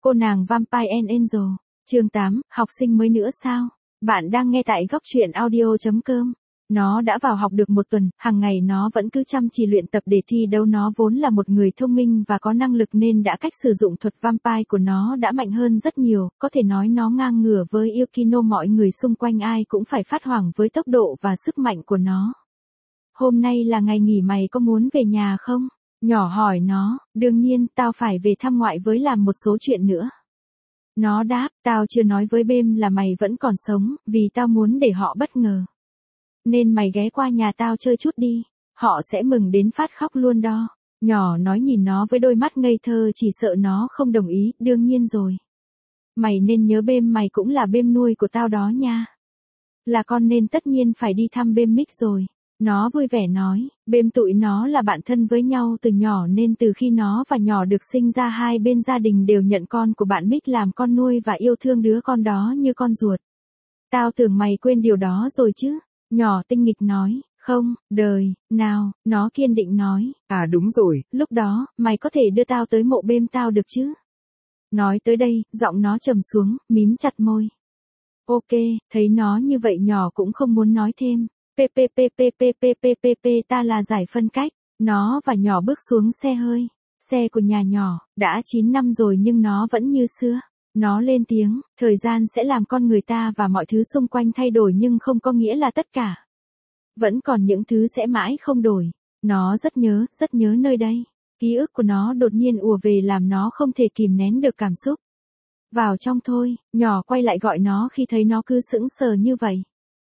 Cô nàng Vampire and Angel, chương 8, học sinh mới nữa sao? Bạn đang nghe tại góc truyện audio.com. Nó đã vào học được một tuần, hàng ngày nó vẫn cứ chăm chỉ luyện tập để thi đấu. Nó vốn là một người thông minh và có năng lực nên cách sử dụng thuật Vampire của nó đã mạnh hơn rất nhiều, có thể nói nó ngang ngửa với Yukino. Mọi người xung quanh ai cũng phải phát hoảng với tốc độ và sức mạnh của nó. Hôm nay là ngày nghỉ, mày có muốn về nhà không? Nhỏ hỏi nó. Đương nhiên, tao phải về thăm ngoại với làm một số chuyện nữa. Nó đáp, tao chưa nói với Bêm là mày vẫn còn sống, vì tao muốn để họ bất ngờ. Nên mày ghé qua nhà tao chơi chút đi, họ sẽ mừng đến phát khóc luôn đó. Nhỏ nói nhìn nó với đôi mắt ngây thơ, chỉ sợ nó không đồng ý. Đương nhiên rồi. Mày nên nhớ Bêm, mày cũng là Bêm nuôi của tao đó nha. Là con nên tất nhiên phải đi thăm Bêm Mick rồi. Nó vui vẻ nói, Bêm tụi nó là bạn thân với nhau từ nhỏ nên từ khi nó và nhỏ được sinh ra hai bên gia đình đều nhận con của bạn Mick làm con nuôi và yêu thương đứa con đó như con ruột. Tao tưởng mày quên điều đó rồi chứ. Nhỏ tinh nghịch nói, không, đời, nào, nó kiên định nói. À đúng rồi. Lúc đó, mày có thể đưa tao tới mộ Bêm tao được chứ? Nói tới đây, giọng nó trầm xuống, mím chặt môi. Ok, thấy nó như vậy nhỏ cũng không muốn nói thêm. Ta là giải phân cách. Nó và nhỏ bước xuống xe hơi. Xe của nhà nhỏ, đã 9 năm rồi nhưng nó vẫn như xưa. Nó lên tiếng, thời gian sẽ làm con người ta và mọi thứ xung quanh thay đổi nhưng không có nghĩa là tất cả. Vẫn còn những thứ sẽ mãi không đổi. Nó rất nhớ nơi đây. Ký ức của nó đột nhiên ùa về làm nó không thể kìm nén được cảm xúc. Vào trong thôi, nhỏ quay lại gọi nó khi thấy nó cứ sững sờ như vậy.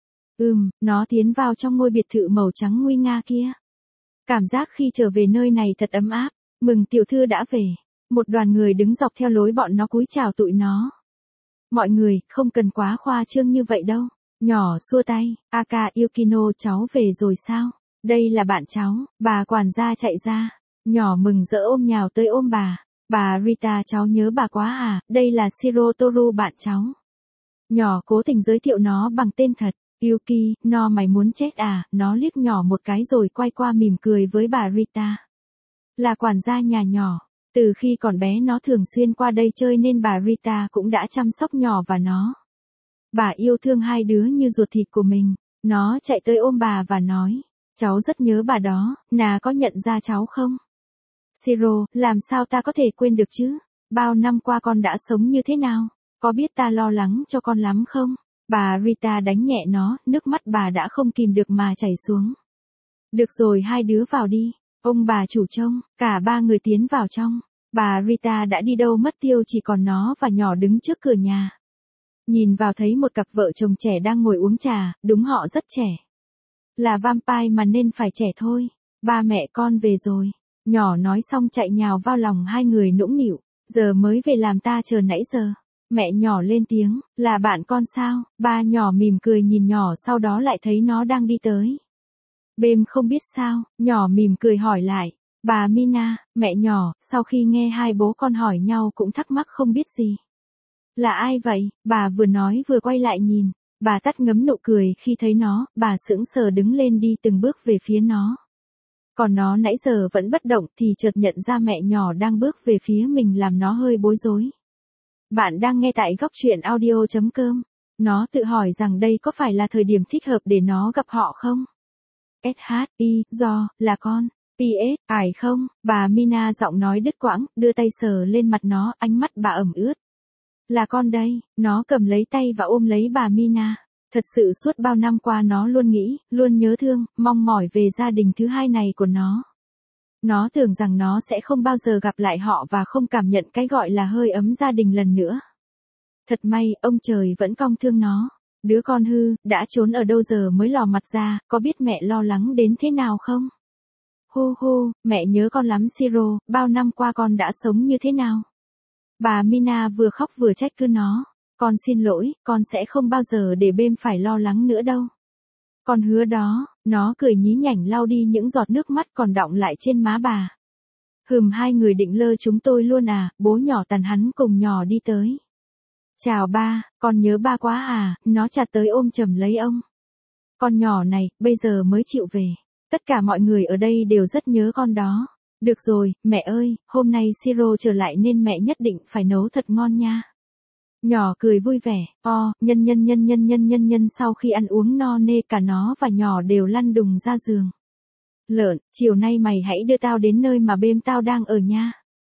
Nó tiến vào trong ngôi biệt thự màu trắng nguy nga kia. Cảm giác khi trở về nơi này thật ấm áp. Mừng tiểu thư đã về. Một đoàn người đứng dọc theo lối bọn nó cúi chào tụi nó. Mọi người, không cần quá khoa trương như vậy đâu. Nhỏ xua tay, Aka Yukino cháu về rồi sao? Đây là bạn cháu. Bà quản gia chạy ra. Nhỏ mừng rỡ ôm nhào tới ôm bà. Bà Rita cháu nhớ bà quá à, đây là Shiro Toru bạn cháu. Nhỏ cố tình giới thiệu nó bằng tên thật. Yuki, no mày muốn chết à? Nó liếc nhỏ một cái rồi quay qua mỉm cười với bà Rita. Là quản gia nhà nhỏ. Từ khi còn bé nó thường xuyên qua đây chơi nên bà Rita cũng đã chăm sóc nhỏ và nó. Bà yêu thương hai đứa như ruột thịt của mình. Nó chạy tới ôm bà và nói. Cháu rất nhớ bà đó, nà có nhận ra cháu không? Shiro, làm sao ta có thể quên được chứ? Bao năm qua con đã sống như thế nào? Có biết ta lo lắng cho con lắm không? Bà Rita đánh nhẹ nó, nước mắt bà đã không kìm được mà chảy xuống. Được rồi, hai đứa vào đi. Ông bà chủ trông, cả ba người tiến vào trong. Bà Rita đã đi đâu mất tiêu, chỉ còn nó và nhỏ đứng trước cửa nhà. Nhìn vào thấy một cặp vợ chồng trẻ đang ngồi uống trà, đúng họ rất trẻ. Là vampire mà nên phải trẻ thôi. Ba mẹ con về rồi. Nhỏ nói xong chạy nhào vào lòng hai người nũng nịu. Giờ mới về làm ta chờ nãy giờ. Mẹ nhỏ lên tiếng, là bạn con sao? Ba nhỏ mỉm cười nhìn nhỏ, sau đó lại thấy nó đang đi tới. Bêm không biết sao, nhỏ mỉm cười hỏi lại. Bà Mina, mẹ nhỏ, sau khi nghe hai bố con hỏi nhau cũng thắc mắc không biết gì. Là ai vậy? Bà vừa nói vừa quay lại nhìn. Bà tắt ngấm nụ cười khi thấy nó, bà sững sờ đứng lên đi từng bước về phía nó. Còn nó nãy giờ vẫn bất động thì chợt nhận ra mẹ nhỏ đang bước về phía mình làm nó hơi bối rối. Bạn đang nghe tại góc truyện audio.com. Nó tự hỏi rằng đây có phải là thời điểm thích hợp để nó gặp họ không? Là con. PS, ải không? Bà Mina giọng nói đứt quãng, đưa tay sờ lên mặt nó, ánh mắt bà ẩm ướt. Là con đây. Nó cầm lấy tay và ôm lấy bà Mina. Thật sự suốt bao năm qua nó luôn nghĩ, luôn nhớ thương, mong mỏi về gia đình thứ hai này của nó. Nó tưởng rằng nó sẽ không bao giờ gặp lại họ và không cảm nhận cái gọi là hơi ấm gia đình lần nữa. Thật may, ông trời vẫn cong thương nó. Đứa con hư, đã trốn ở đâu giờ mới lò mặt ra, có biết mẹ lo lắng đến thế nào không? Mẹ nhớ con lắm Shiro, bao năm qua con đã sống như thế nào? Bà Mina vừa khóc vừa trách cứ nó. Con xin lỗi, con sẽ không bao giờ để Bêm phải lo lắng nữa đâu. Con hứa đó. Nó cười nhí nhảnh lau đi những giọt nước mắt còn đọng lại trên má bà. Hai người định lơ chúng tôi luôn à? Bố nhỏ Tàn hắn cùng nhỏ đi tới. Chào ba, con nhớ ba quá à? Nó chặt tới ôm chầm lấy ông. Con nhỏ này, bây giờ mới chịu về. Tất cả mọi người ở đây đều rất nhớ con đó. Được rồi, mẹ ơi, hôm nay Siro trở lại nên mẹ nhất định phải nấu thật ngon nha. Nhỏ cười vui vẻ, nhân sau khi ăn uống no nê cả nó và nhỏ đều lăn đùng ra giường. Lợn, chiều nay mày hãy đưa tao đến nơi mà bêm tao đang ở nha.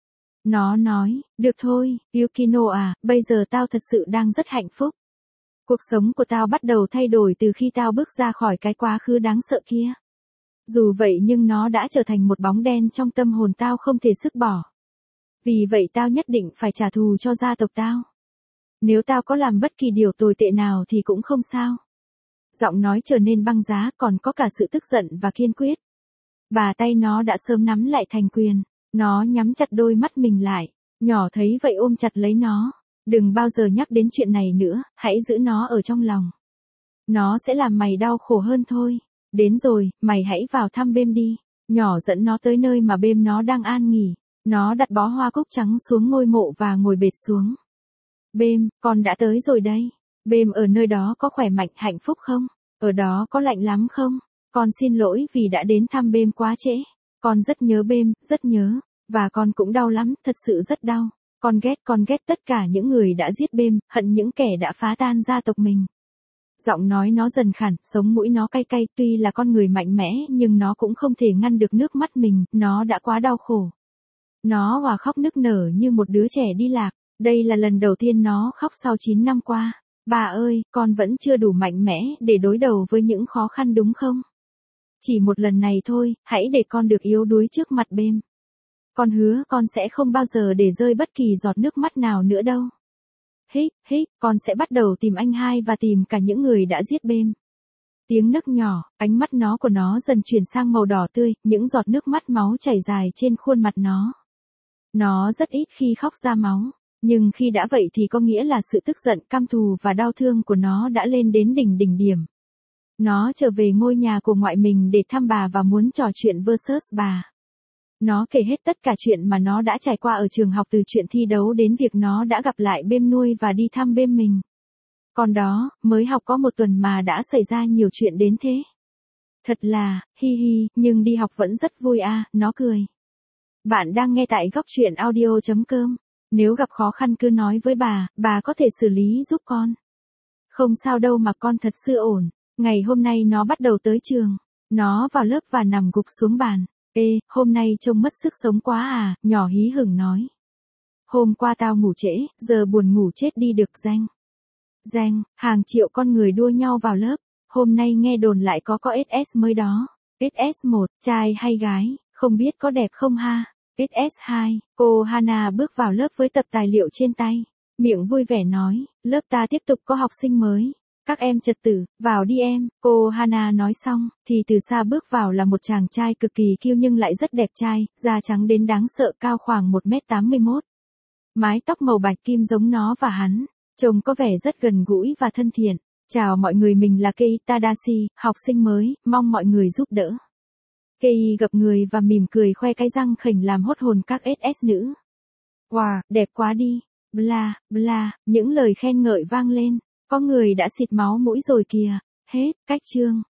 Nó nói, được thôi, Yukino à, bây giờ tao thật sự đang rất hạnh phúc. Cuộc sống của tao bắt đầu thay đổi từ khi tao bước ra khỏi cái quá khứ đáng sợ kia. Dù vậy nhưng nó đã trở thành một bóng đen trong tâm hồn tao không thể xức bỏ. Vì vậy tao nhất định phải trả thù cho gia tộc tao. Nếu tao có làm bất kỳ điều tồi tệ nào thì cũng không sao. Giọng nói trở nên băng giá, còn có cả sự tức giận và kiên quyết. Bà tay nó đã sớm nắm lại thành quyền. Nó nhắm chặt đôi mắt mình lại. Nhỏ thấy vậy ôm chặt lấy nó. Đừng bao giờ nhắc đến chuyện này nữa, hãy giữ nó ở trong lòng. Nó sẽ làm mày đau khổ hơn thôi. Đến rồi, mày hãy vào thăm bêm đi. Nhỏ dẫn nó tới nơi mà bêm nó đang an nghỉ. Nó đặt bó hoa cúc trắng xuống ngôi mộ và ngồi bệt xuống. Bêm, con đã tới rồi đây. Bêm ở nơi đó có khỏe mạnh hạnh phúc không? Ở đó có lạnh lắm không? Con xin lỗi vì đã đến thăm bêm quá trễ. Con rất nhớ bêm, rất nhớ. Và con cũng đau lắm, thật sự rất đau. Con ghét tất cả những người đã giết bêm, hận những kẻ đã phá tan gia tộc mình. Giọng nói nó dần khản, sống mũi nó cay cay, tuy là con người mạnh mẽ nhưng nó cũng không thể ngăn được nước mắt mình, nó đã quá đau khổ. Nó hòa khóc nức nở như một đứa trẻ đi lạc. Đây là lần đầu tiên nó khóc sau 9 năm qua. Bà ơi, con vẫn chưa đủ mạnh mẽ để đối đầu với những khó khăn đúng không? Chỉ một lần này thôi, hãy để con được yếu đuối trước mặt bêm. Con hứa con sẽ không bao giờ để rơi bất kỳ giọt nước mắt nào nữa đâu. Hích, con sẽ bắt đầu tìm anh hai và tìm cả những người đã giết bêm. Tiếng nấc nhỏ, ánh mắt của nó dần chuyển sang màu đỏ tươi, những giọt nước mắt máu chảy dài trên khuôn mặt nó. Nó rất ít khi khóc ra máu, nhưng khi đã vậy thì có nghĩa là sự tức giận, căm thù và đau thương của nó đã lên đến đỉnh điểm. Nó trở về ngôi nhà của ngoại mình để thăm bà và muốn trò chuyện versus bà. Nó kể hết tất cả chuyện mà nó đã trải qua ở trường học, từ chuyện thi đấu đến việc nó đã gặp lại bêm nuôi và đi thăm bêm mình. Còn đó, mới học có 1 tuần mà đã xảy ra nhiều chuyện đến thế. Thật là, nhưng đi học vẫn rất vui à, nó cười. Bạn đang nghe tại Góc Chuyện Audio.com. Nếu gặp khó khăn cứ nói với bà có thể xử lý giúp con. Không sao đâu mà con, thật sự ổn. Ngày hôm nay nó bắt đầu tới trường. Nó vào lớp và nằm gục xuống bàn. Ê, hôm nay trông mất sức sống quá à, nhỏ hí hửng nói. Hôm qua tao ngủ trễ, giờ buồn ngủ chết đi được. Danh, hàng triệu con người đua nhau vào lớp. Hôm nay nghe đồn lại có SS mới đó. SS1, trai hay gái, không biết có đẹp không ha? SS2, cô Hana bước vào lớp với tập tài liệu trên tay. Miệng vui vẻ nói, lớp ta tiếp tục có học sinh mới. Các em trật tự, vào đi em. Cô Hana nói xong, thì từ xa bước vào là một chàng trai cực kỳ kiêu nhưng lại rất đẹp trai, da trắng đến đáng sợ, cao khoảng 1m81. Mái tóc màu bạch kim giống nó và hắn. Trông có vẻ rất gần gũi và thân thiện. Chào mọi người, mình là Kei Tadashi, học sinh mới, mong mọi người giúp đỡ. Kei gập người và mỉm cười khoe cái răng khểnh làm hốt hồn các SS nữ. Wow, đẹp quá đi. Bla, những lời khen ngợi vang lên. Có người đã xịt máu mũi rồi kìa. Hết, cách chương.